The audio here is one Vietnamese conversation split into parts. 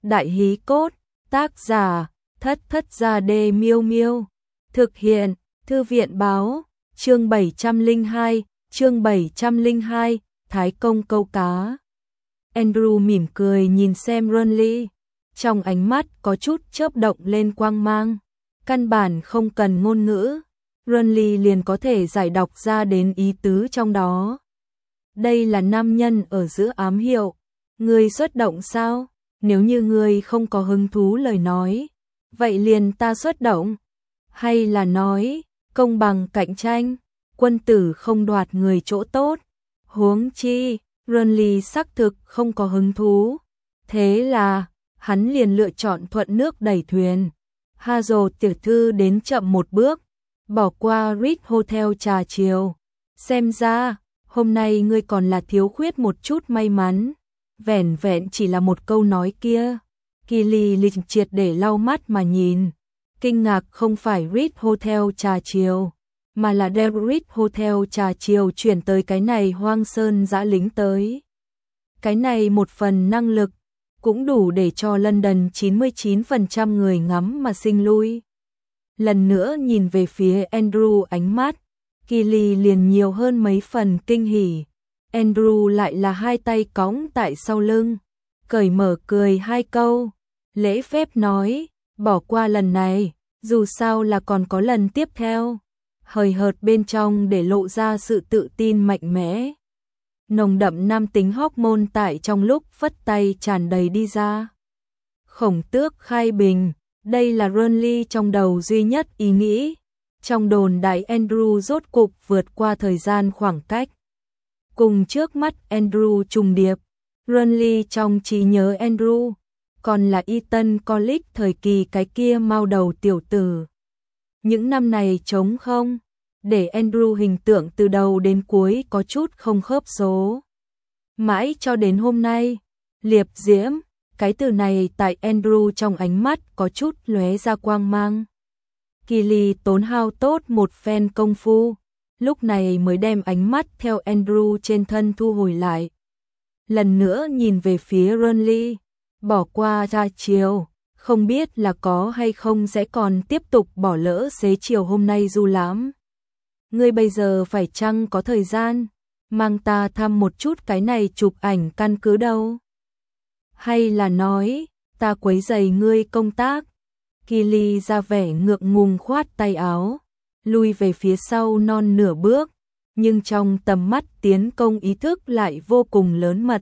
Đại hí cốt, tác giả, Thất Thất Gia Đê Miêu Miêu. Thực hiện, Thư viện báo, chương 702, Thái Công câu cá. Andrew mỉm cười nhìn xem Ronly, trong ánh mắt có chút chớp động lên quang mang. Căn bản không cần ngôn ngữ, Ronly liền có thể giải đọc ra đến ý tứ trong đó. Đây là nam nhân ở giữa ám hiệu. Ngươi xuất động sao? Nếu như ngươi không có hứng thú lời nói, vậy liền ta xuất động. Hay là nói, công bằng cạnh tranh, quân tử không đoạt người chỗ tốt. Huống chi, Ronly xác thực không có hứng thú. Thế là, hắn liền lựa chọn thuận nước đẩy thuyền. Hazel tiểu thư đến chậm một bước, bỏ qua Ritz Hotel trà chiều. Xem ra, hôm nay ngươi còn là thiếu khuyết một chút may mắn. Vẻn vẹn chỉ là một câu nói kia. Kỳ Lịch triệt để lau mắt mà nhìn. Kinh ngạc không phải Ritz Hotel trà chiều, mà là đem Ritz Hotel trà chiều chuyển tới cái này hoang sơn dã lính tới. Cái này một phần năng lực, cũng đủ để cho London 99% người ngắm mà sinh lui. Lần nữa nhìn về phía Andrew ánh mắt, Kỳ liền nhiều hơn mấy phần kinh hỉ. Andrew lại là hai tay cõng tại sau lưng, cởi mở cười hai câu, lễ phép nói, bỏ qua lần này, dù sao là còn có lần tiếp theo. Hời hợt bên trong để lộ ra sự tự tin mạnh mẽ. Nồng đậm nam tính hormone tại trong lúc phất tay tràn đầy đi ra. Khổng Tước khai bình, đây là Ronly trong đầu duy nhất ý nghĩ. Trong đồn đại Andrew rốt cục vượt qua thời gian khoảng cách. Cùng trước mắt Andrew trùng điệp, Ronly trong trí nhớ Andrew, còn là Eton College thời kỳ cái kia mau đầu tiểu tử. Những năm này trống không, để Andrew hình tượng từ đầu đến cuối có chút không khớp số. Mãi cho đến hôm nay, liệp diễm, cái từ này tại Andrew trong ánh mắt có chút lóe ra quang mang. Kỳ tốn hao tốt một phen công phu, lúc này mới đem ánh mắt theo Andrew trên thân thu hồi lại. Lần nữa nhìn về phía Ronly, bỏ qua ra chiều, không biết là có hay không sẽ còn tiếp tục bỏ lỡ xế chiều hôm nay du lãm. Ngươi bây giờ phải chăng có thời gian, mang ta thăm một chút cái này chụp ảnh căn cứ đâu? Hay là nói, ta quấy rầy ngươi công tác? Kỳ ra vẻ ngượng ngùng khoát tay áo, lui về phía sau non nửa bước, nhưng trong tầm mắt tiến công ý thức lại vô cùng lớn mật.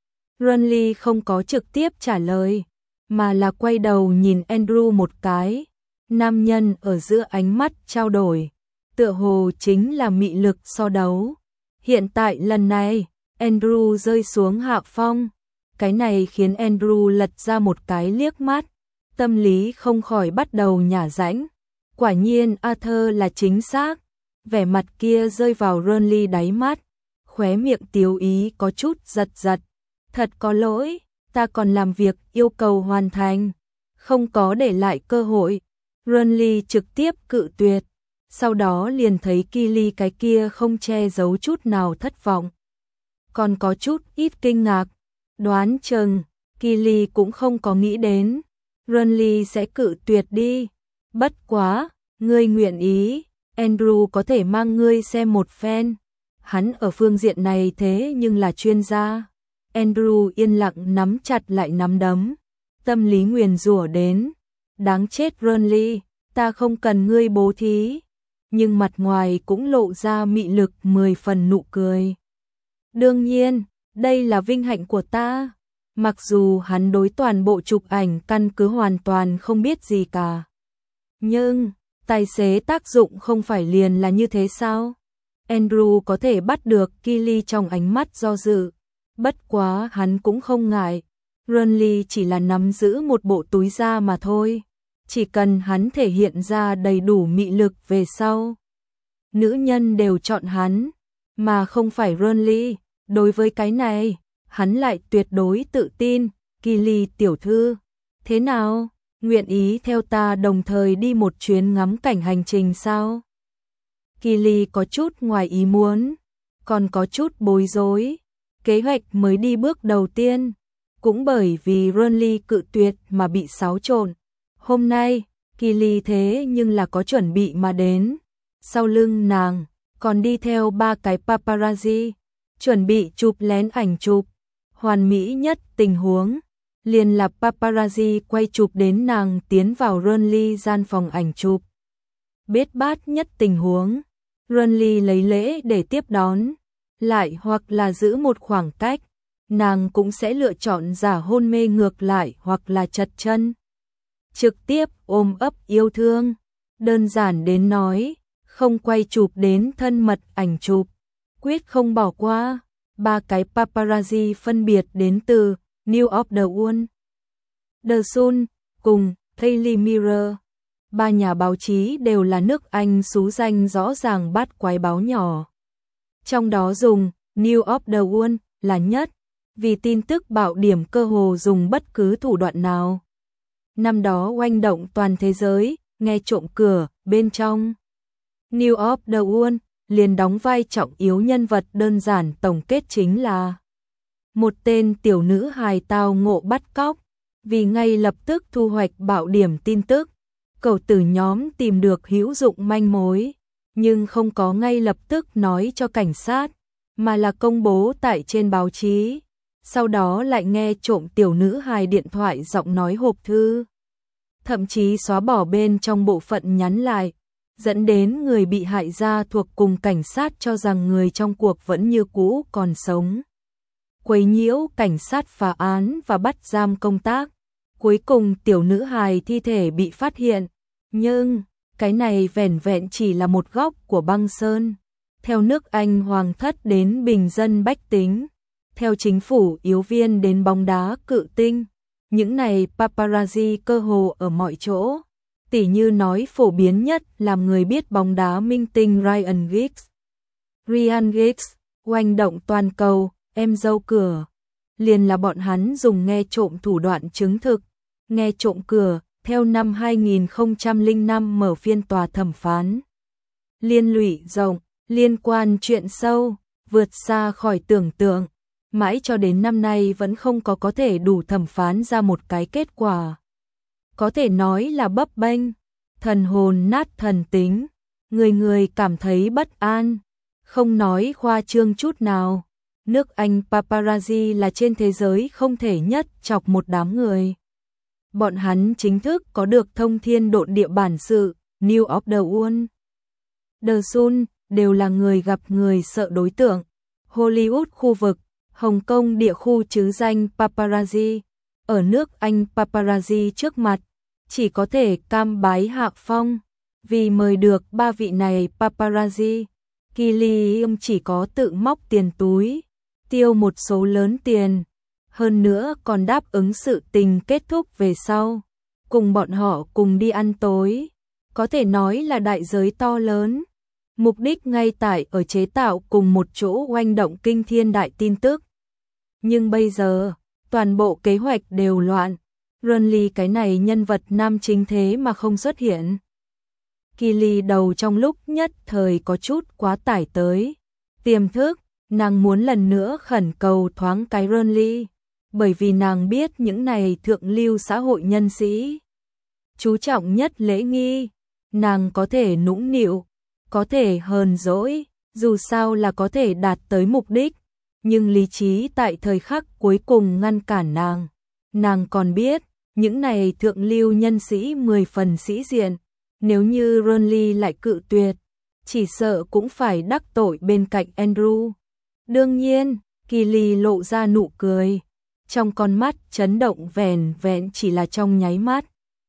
Ronly không có trực tiếp trả lời, mà là quay đầu nhìn Andrew một cái. Nam nhân ở giữa ánh mắt trao đổi, tựa hồ chính là mị lực so đấu. Hiện tại lần này, Andrew rơi xuống hạ phong. Cái này khiến Andrew lật ra một cái liếc mắt, tâm lý không khỏi bắt đầu nhả rãnh. Quả nhiên Arthur là chính xác. Vẻ mặt kia rơi vào Ronly đáy mắt, khóe miệng tiếu ý có chút giật giật. Thật có lỗi, ta còn làm việc yêu cầu hoàn thành, không có để lại cơ hội. Ronly trực tiếp cự tuyệt, sau đó liền thấy Kỳ cái kia không che giấu chút nào thất vọng, còn có chút ít kinh ngạc. Đoán chừng Kỳ cũng không có nghĩ đến Ronly sẽ cự tuyệt đi. Bất quá, ngươi nguyện ý, Andrew có thể mang ngươi xem một phen. Hắn ở phương diện này thế nhưng là chuyên gia. Andrew yên lặng nắm chặt lại nắm đấm, tâm lý nguyền rủa đến. Đáng chết Ronly, ta không cần ngươi bố thí. Nhưng mặt ngoài cũng lộ ra mị lực 10 phần nụ cười. Đương nhiên, đây là vinh hạnh của ta. Mặc dù hắn đối toàn bộ chụp ảnh căn cứ hoàn toàn không biết gì cả. Nhưng, tài xế tác dụng không phải liền là như thế sao? Andrew có thể bắt được Kỳ trong ánh mắt do dự. Bất quá hắn cũng không ngại. Ronly chỉ là nắm giữ một bộ túi da mà thôi. Chỉ cần hắn thể hiện ra đầy đủ mị lực về sau, nữ nhân đều chọn hắn, mà không phải Ronly. Đối với cái này, hắn lại tuyệt đối tự tin. Kỳ tiểu thư, thế nào? Nguyện ý theo ta đồng thời đi một chuyến ngắm cảnh hành trình sao? Kỳ có chút ngoài ý muốn, còn có chút bối rối. Kế hoạch mới đi bước đầu tiên, cũng bởi vì Renly cự tuyệt mà bị xáo trộn. Hôm nay, Kylie thế nhưng là có chuẩn bị mà đến. Sau lưng nàng, còn đi theo 3 cái paparazzi, chuẩn bị chụp lén ảnh chụp. Hoàn mỹ nhất tình huống, liền là paparazzi quay chụp đến nàng tiến vào Renly gian phòng ảnh chụp. Biết bát nhất tình huống, Renly lấy lễ để tiếp đón, lại hoặc là giữ một khoảng cách, nàng cũng sẽ lựa chọn giả hôn mê ngược lại hoặc là chật chân. Trực tiếp ôm ấp yêu thương, đơn giản đến nói, không quay chụp đến thân mật ảnh chụp, quyết không bỏ qua. 3 cái paparazzi phân biệt đến từ New York The One, The Sun cùng Daily Mirror. 3 nhà báo chí đều là nước Anh xú danh rõ ràng bát quái báo nhỏ. Trong đó dùng New York The One là nhất, vì tin tức bạo điểm cơ hồ dùng bất cứ thủ đoạn nào. Năm đó oanh động toàn thế giới, nghe trộm cửa bên trong. New York The One liền đóng vai trọng yếu nhân vật, đơn giản tổng kết chính là một tên tiểu nữ hài tao ngộ bắt cóc, vì ngay lập tức thu hoạch bạo điểm tin tức, cẩu tử nhóm tìm được hữu dụng manh mối, nhưng không có ngay lập tức nói cho cảnh sát, mà là công bố tại trên báo chí, sau đó lại nghe trộm tiểu nữ hài điện thoại giọng nói hộp thư, thậm chí xóa bỏ bên trong bộ phận nhắn lại, dẫn đến người bị hại gia thuộc cùng cảnh sát cho rằng người trong cuộc vẫn như cũ còn sống. Quấy nhiễu cảnh sát phá án và bắt giam công tác. Cuối cùng tiểu nữ hài thi thể bị phát hiện, nhưng cái này vẻn vẹn chỉ là một góc của băng sơn. Theo nước Anh hoàng thất đến bình dân bách tính, theo chính phủ yếu viên đến bóng đá cự tinh, những này paparazzi cơ hồ ở mọi chỗ. Tỉ như nói phổ biến nhất làm người biết bóng đá minh tinh Ryan Giggs. Ryan Giggs, oanh động toàn cầu, em dâu cửa. Liền là bọn hắn dùng nghe trộm thủ đoạn chứng thực. Nghe trộm cửa, theo năm 2005 mở phiên tòa thẩm phán. Liên lụy rộng, liên quan chuyện sâu, vượt xa khỏi tưởng tượng. Mãi cho đến năm nay vẫn không có thể đủ thẩm phán ra một cái kết quả. Có thể nói là bấp bênh, thần hồn nát thần tính, người người cảm thấy bất an, không nói khoa trương chút nào. Nước Anh paparazzi là trên thế giới không thể nhất chọc một đám người. Bọn hắn chính thức có được thông thiên độn địa bản sự, New York The One, The Sun đều là người gặp người sợ đối tượng. Hollywood khu vực, Hồng Kông địa khu chứ danh paparazzi. Ở nước Anh paparazzi trước mặt, chỉ có thể cam bái hạ phong. Vì mời được 3 vị này paparazzi, Kylie chỉ có tự móc tiền túi, tiêu một số lớn tiền. Hơn nữa còn đáp ứng sự tình kết thúc về sau, cùng bọn họ cùng đi ăn tối. Có thể nói là đại giới to lớn. Mục đích ngay tại ở chế tạo cùng một chỗ oanh động kinh thiên đại tin tức. Nhưng bây giờ, toàn bộ kế hoạch đều loạn. Renly cái này nhân vật nam chính thế mà không xuất hiện. Kylie đầu trong lúc nhất thời có chút quá tải tới. Tiềm thức, nàng muốn lần nữa khẩn cầu thoáng cái Renly. Bởi vì nàng biết những này thượng lưu xã hội nhân sĩ chú trọng nhất lễ nghi. Nàng có thể nũng nịu, có thể hờn dỗi, dù sao là có thể đạt tới mục đích. Nhưng lý trí tại thời khắc cuối cùng ngăn cản nàng. Nàng còn biết, những này thượng lưu nhân sĩ 10 phần sĩ diện. Nếu như Renly lại cự tuyệt, chỉ sợ cũng phải đắc tội bên cạnh Andrew. Đương nhiên, Kylie lộ ra nụ cười. Trong con mắt chấn động vẻn vẹn chỉ là trong nháy mắt.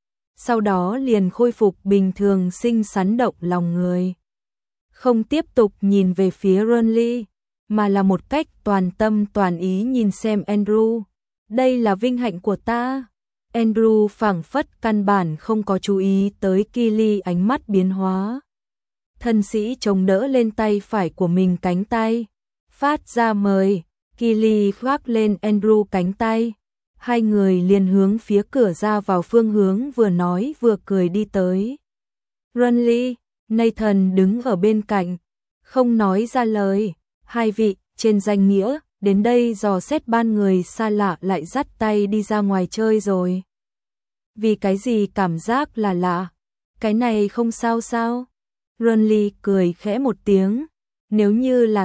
Sau đó liền khôi phục bình thường xinh xắn động lòng người. Không tiếp tục nhìn về phía Renly, mà là một cách toàn tâm toàn ý nhìn xem Andrew. Đây là vinh hạnh của ta. Andrew phảng phất căn bản không có chú ý tới Kylie ánh mắt biến hóa. Thân sĩ chống đỡ lên tay phải của mình cánh tay. Phát ra mời, Kylie khoác lên Andrew cánh tay. Hai người liền hướng phía cửa ra vào phương hướng vừa nói vừa cười đi tới. Renly, Nathan đứng ở bên cạnh, không nói ra lời. Hai vị, trên danh nghĩa, đến đây dò xét ban người xa lạ lại dắt tay đi ra ngoài chơi rồi. Vì cái gì cảm giác là lạ? Cái này không sao sao? Ronly cười khẽ một tiếng. Nếu như là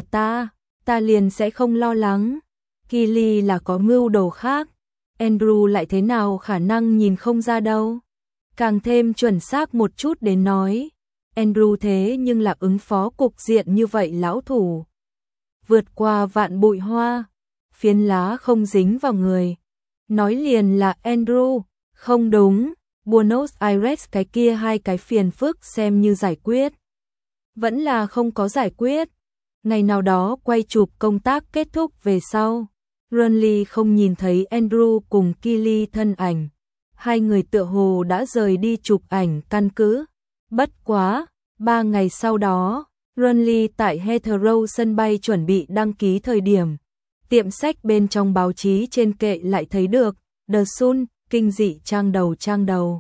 ta liền sẽ không lo lắng. Kylie là có mưu đồ khác. Andrew lại thế nào khả năng nhìn không ra đâu. Càng thêm chuẩn xác một chút đến nói. Andrew thế nhưng là ứng phó cục diện như vậy lão thủ. Vượt qua vạn bụi hoa, phiến lá không dính vào người. Nói liền là Andrew, không đúng, Buenos Aires cái kia hai cái phiền phức xem như giải quyết. Vẫn là không có giải quyết. Ngày nào đó quay chụp công tác kết thúc về sau, Ronly không nhìn thấy Andrew cùng Kylie thân ảnh. Hai người tựa hồ đã rời đi chụp ảnh căn cứ. Bất quá, 3 ngày sau đó, Ronly tại Heathrow sân bay chuẩn bị đăng ký thời điểm. Tiệm sách bên trong báo chí trên kệ lại thấy được, The Sun, kinh dị trang đầu.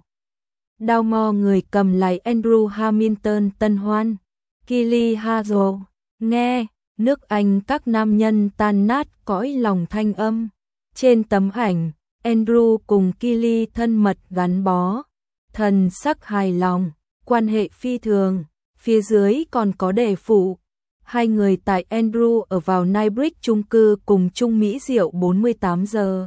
Đau mò người cầm lái Andrew Hamilton tân hoan. Kylie Hazel, nghe, nước Anh các nam nhân tan nát cõi lòng thanh âm. Trên tấm ảnh, Andrew cùng Kylie thân mật gắn bó. Thần sắc hài lòng, quan hệ phi thường. Phía dưới còn có đề phụ. Hai người tại Andrew ở vào Nybridge chung cư cùng chung Mỹ rượu 48 giờ.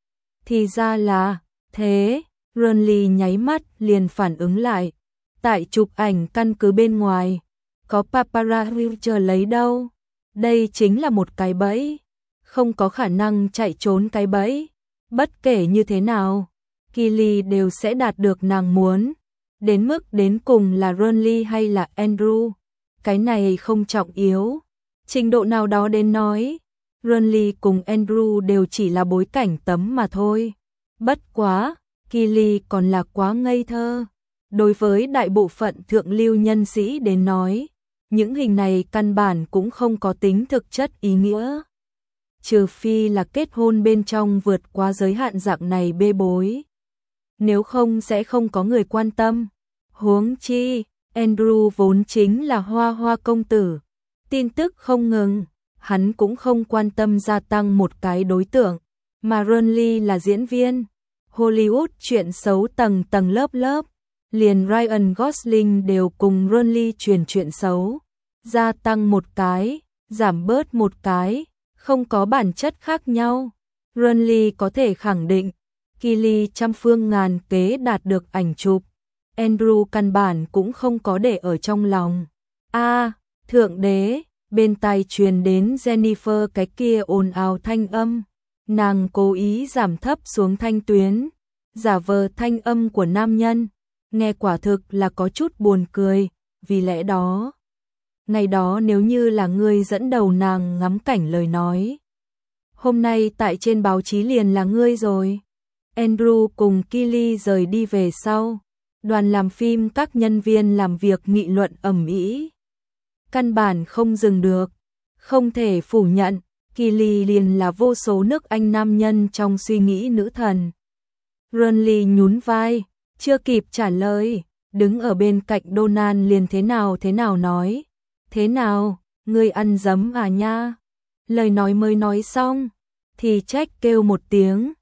Thì ra là thế, Ronly nháy mắt liền phản ứng lại. Tại chụp ảnh căn cứ bên ngoài, có paparazzi chờ lấy đâu. Đây chính là một cái bẫy. Không có khả năng chạy trốn cái bẫy. Bất kể như thế nào, Kylie đều sẽ đạt được nàng muốn. Đến mức đến cùng là Ronly hay là Andrew, cái này không trọng yếu. Trình độ nào đó đến nói, Ronly cùng Andrew đều chỉ là bối cảnh tấm mà thôi. Bất quá, Kylie còn là quá ngây thơ. Đối với đại bộ phận thượng lưu nhân sĩ đến nói, những hình này căn bản cũng không có tính thực chất ý nghĩa. Trừ phi là kết hôn bên trong vượt qua giới hạn dạng này bê bối. Nếu không sẽ không có người quan tâm. Huống chi, Andrew vốn chính là hoa công tử. Tin tức không ngừng, hắn cũng không quan tâm gia tăng một cái đối tượng. Mà Ronly là diễn viên. Hollywood chuyện xấu tầng lớp. Liền Ryan Gosling đều cùng Ronly truyền chuyện xấu. Gia tăng một cái, giảm bớt một cái, không có bản chất khác nhau. Ronly có thể khẳng định, Kylie trăm phương ngàn kế đạt được ảnh chụp. Andrew căn bản cũng không có để ở trong lòng. Thượng đế, bên tai truyền đến Jennifer cái kia ồn ào thanh âm. Nàng cố ý giảm thấp xuống thanh tuyến, giả vờ thanh âm của nam nhân. Nghe quả thực là có chút buồn cười, vì lẽ đó. Ngày đó nếu như là ngươi dẫn đầu nàng ngắm cảnh lời nói. Hôm nay tại trên báo chí liền là ngươi rồi. Andrew cùng Kylie rời đi về sau. Đoàn làm phim các nhân viên làm việc nghị luận ầm ĩ. Căn bản không dừng được. Không thể phủ nhận, Kylie liền là vô số nước Anh nam nhân trong suy nghĩ nữ thần. Ronly nhún vai, chưa kịp trả lời, đứng ở bên cạnh Donald liền thế nào nói. Thế nào, ngươi ăn dấm à nha? Lời nói mới nói xong, thì trách kêu một tiếng.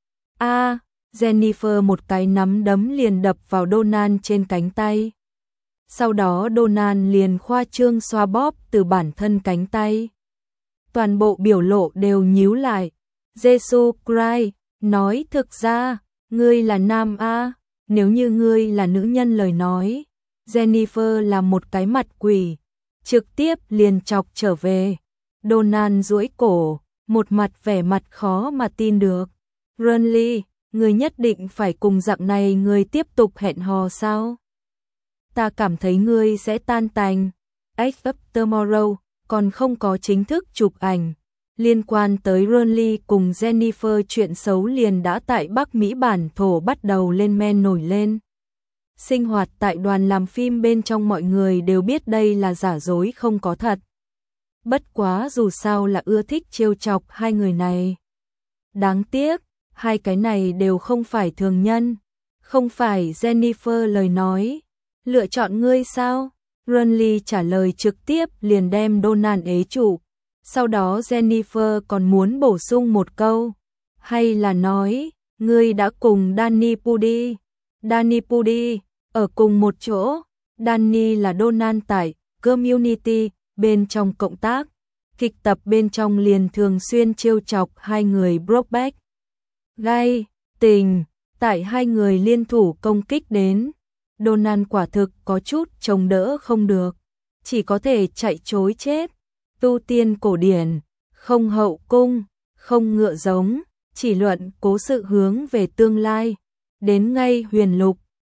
Jennifer một cái nắm đấm liền đập vào Donald trên cánh tay. Sau đó Donald liền khoa trương xoa bóp từ bản thân cánh tay. Toàn bộ biểu lộ đều nhíu lại. Jesus Christ, nói thực ra, ngươi là nam a, nếu như ngươi là nữ nhân lời nói. Jennifer là một cái mặt quỷ, trực tiếp liền chọc trở về. Donald duỗi cổ, một mặt vẻ mặt khó mà tin được. Ronly, ngươi nhất định phải cùng dạng này ngươi tiếp tục hẹn hò sao? Ta cảm thấy ngươi sẽ tan tành. Edge of Tomorrow còn không có chính thức chụp ảnh. Liên quan tới Ronly cùng Jennifer chuyện xấu liền đã tại Bắc Mỹ bản thổ bắt đầu lên men nổi lên. Sinh hoạt tại đoàn làm phim bên trong mọi người đều biết đây là giả dối không có thật. Bất quá dù sao là ưa thích trêu chọc hai người này. Đáng tiếc, hai cái này đều không phải thường nhân. Không phải Jennifer lời nói. Lựa chọn ngươi sao? Ronly trả lời trực tiếp liền đem Donald ế trụ. Sau đó Jennifer còn muốn bổ sung một câu, hay là nói, ngươi đã cùng Danny Pudi ở cùng một chỗ. Danny là Donald tại Community, bên trong cộng tác. Kịch tập bên trong liền thường xuyên trêu chọc hai người Brokeback gây tình, tại hai người liên thủ công kích đến. Donald quả thực có chút chống đỡ không được, chỉ có thể chạy trối chết. Tu tiên cổ điển, không hậu cung, không ngựa giống, chỉ luận cố sự hướng về tương lai. Đến ngay huyền lục,